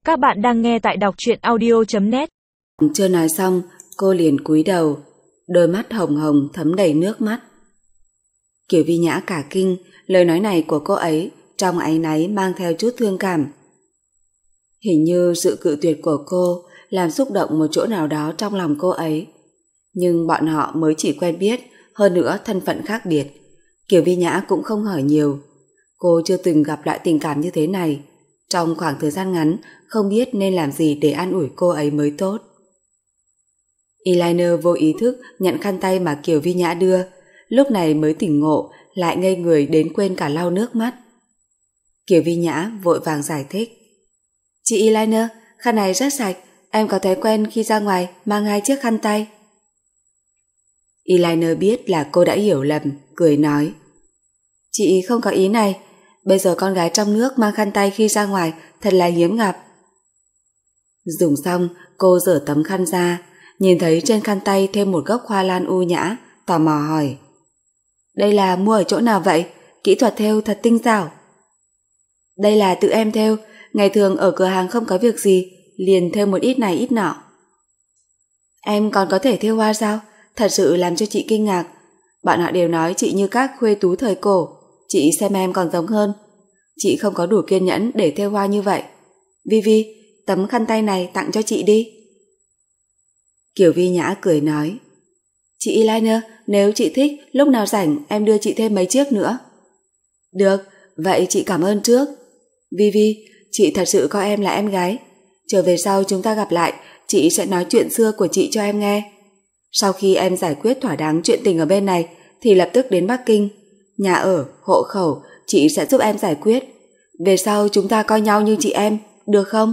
Các bạn đang nghe tại đọc truyện audio.net. Chưa nói xong, cô liền cúi đầu, đôi mắt hồng hồng thấm đầy nước mắt. Kiều Vi Nhã cả kinh, lời nói này của cô ấy trong áy náy mang theo chút thương cảm. Hình như sự cự tuyệt của cô làm xúc động một chỗ nào đó trong lòng cô ấy. Nhưng bọn họ mới chỉ quen biết, hơn nữa thân phận khác biệt. Kiều Vi Nhã cũng không hỏi nhiều. Cô chưa từng gặp lại tình cảm như thế này. Trong khoảng thời gian ngắn, không biết nên làm gì để an ủi cô ấy mới tốt. Eyeliner vô ý thức nhận khăn tay mà Kiều Vi Nhã đưa, lúc này mới tỉnh ngộ, lại ngây người đến quên cả lau nước mắt. Kiều Vi Nhã vội vàng giải thích. Chị Eyeliner, khăn này rất sạch, em có thói quen khi ra ngoài mang hai chiếc khăn tay. Eyeliner biết là cô đã hiểu lầm, cười nói. Chị không có ý này, bây giờ con gái trong nước mang khăn tay khi ra ngoài thật là hiếm gặp. Dùng xong, cô giở tấm khăn ra, nhìn thấy trên khăn tay thêm một gốc hoa lan u nhã, tò mò hỏi. Đây là mua ở chỗ nào vậy? Kỹ thuật thêu thật tinh xảo. Đây là tự em thêu, ngày thường ở cửa hàng không có việc gì, liền thêu một ít này ít nọ. Em còn có thể thêu hoa sao? Thật sự làm cho chị kinh ngạc. Bọn họ đều nói chị như các khuê tú thời cổ, chị xem em còn giống hơn. Chị không có đủ kiên nhẫn để thêu hoa như vậy. Vi Vi, tấm khăn tay này tặng cho chị đi. Kiều Vi Nhã cười nói. Chị Eyeliner, nếu chị thích, lúc nào rảnh em đưa chị thêm mấy chiếc nữa. Được, vậy chị cảm ơn trước. Vi Vi, chị thật sự coi em là em gái. Trở về sau chúng ta gặp lại, chị sẽ nói chuyện xưa của chị cho em nghe. Sau khi em giải quyết thỏa đáng chuyện tình ở bên này, thì lập tức đến Bắc Kinh. Nhà ở, hộ khẩu, chị sẽ giúp em giải quyết. Về sau chúng ta coi nhau như chị em, được không?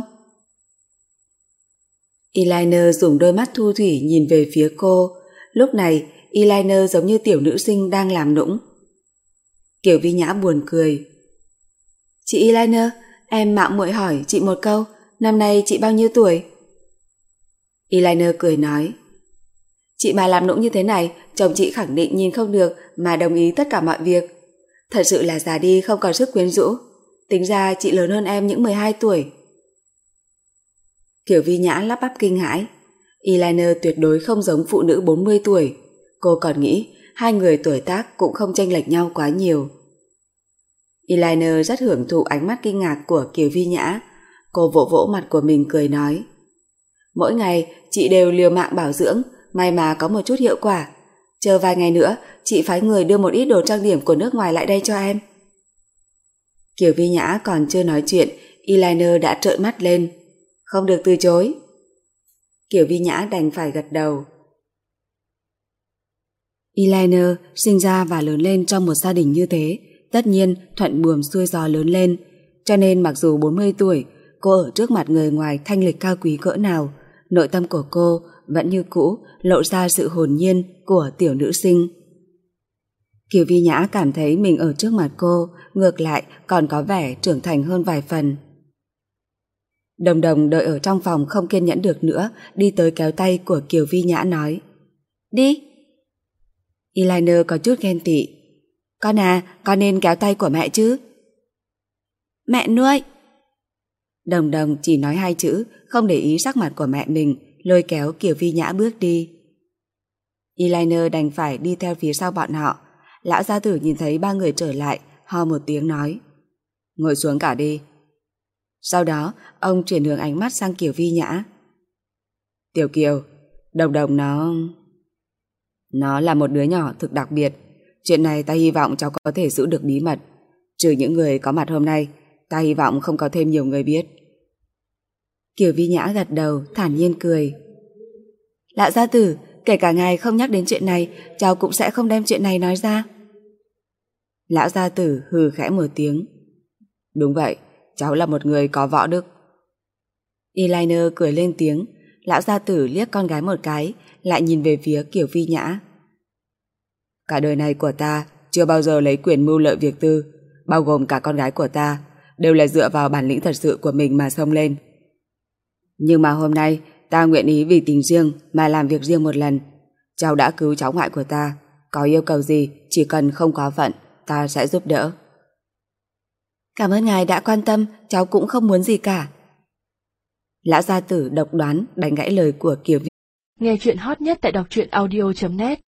Eyeliner dùng đôi mắt thu thủy nhìn về phía cô. Lúc này, Eyeliner giống như tiểu nữ sinh đang làm nũng. Kiều Vi Nhã buồn cười. Chị Eyeliner, em mạo muội hỏi chị một câu, năm nay chị bao nhiêu tuổi? Eyeliner cười nói. Chị mà làm nũng như thế này, chồng chị khẳng định nhìn không được mà đồng ý tất cả mọi việc. Thật sự là già đi không còn sức quyến rũ. Tính ra chị lớn hơn em những 12 tuổi. Kiều Vi Nhã lắp bắp kinh hãi. Eyeliner tuyệt đối không giống phụ nữ 40 tuổi. Cô còn nghĩ hai người tuổi tác cũng không chênh lệch nhau quá nhiều. Eyeliner rất hưởng thụ ánh mắt kinh ngạc của Kiều Vi Nhã. Cô vỗ vỗ mặt của mình cười nói. Mỗi ngày chị đều liều mạng bảo dưỡng, may mà có một chút hiệu quả. Chờ vài ngày nữa, chị phái người đưa một ít đồ trang điểm của nước ngoài lại đây cho em. Kiều Vi Nhã còn chưa nói chuyện, Eyeliner đã trợn mắt lên. Không được từ chối. Kiều Vi Nhã đành phải gật đầu. Eyeliner sinh ra và lớn lên trong một gia đình như thế, tất nhiên thuận buồm xuôi gió lớn lên, cho nên mặc dù 40 tuổi, cô ở trước mặt người ngoài thanh lịch cao quý cỡ nào, nội tâm của cô vẫn như cũ lộ ra sự hồn nhiên của tiểu nữ sinh. Kiều Vi Nhã cảm thấy mình ở trước mặt cô ngược lại còn có vẻ trưởng thành hơn vài phần. Đồng Đồng đợi ở trong phòng không kiên nhẫn được nữa, đi tới kéo tay của Kiều Vi Nhã nói. Đi. Eyeliner có chút ghen tị. Con à, con nên kéo tay của mẹ chứ. Mẹ nuôi. Đồng Đồng chỉ nói hai chữ, không để ý sắc mặt của mẹ mình, lôi kéo Kiều Vi Nhã bước đi. Eyeliner đành phải đi theo phía sau bọn họ. Lão gia tử nhìn thấy ba người trở lại, ho một tiếng nói. Ngồi xuống cả đi. Sau đó, ông chuyển hướng ánh mắt sang Kiều Vi Nhã. Tiểu Kiều, Đồng Đồng nó là một đứa nhỏ thực đặc biệt. Chuyện này ta hy vọng cháu có thể giữ được bí mật. Trừ những người có mặt hôm nay, ta hy vọng không có thêm nhiều người biết. Kiều Vi Nhã gật đầu, thản nhiên cười. Lão gia tử, kể cả ngài không nhắc đến chuyện này, cháu cũng sẽ không đem chuyện này nói ra. Lão gia tử hừ khẽ một tiếng. Đúng vậy, cháu là một người có võ đức. Eyeliner cười lên tiếng. Lão gia tử liếc con gái một cái, lại nhìn về phía Kiều Vi Nhã. Cả đời này của ta chưa bao giờ lấy quyền mưu lợi việc tư, bao gồm cả con gái của ta, đều là dựa vào bản lĩnh thật sự của mình mà xông lên. Nhưng mà hôm nay ta nguyện ý vì tình riêng mà làm việc riêng một lần. Cháu đã cứu cháu ngoại của ta, có yêu cầu gì chỉ cần không quá phận, ta sẽ giúp đỡ. Cảm ơn ngài đã quan tâm, cháu cũng không muốn gì cả. Lão gia tử độc đoán đánh gãy lời của Kiều Vi. Nghe chuyện hot nhất tại đọc truyện audio.net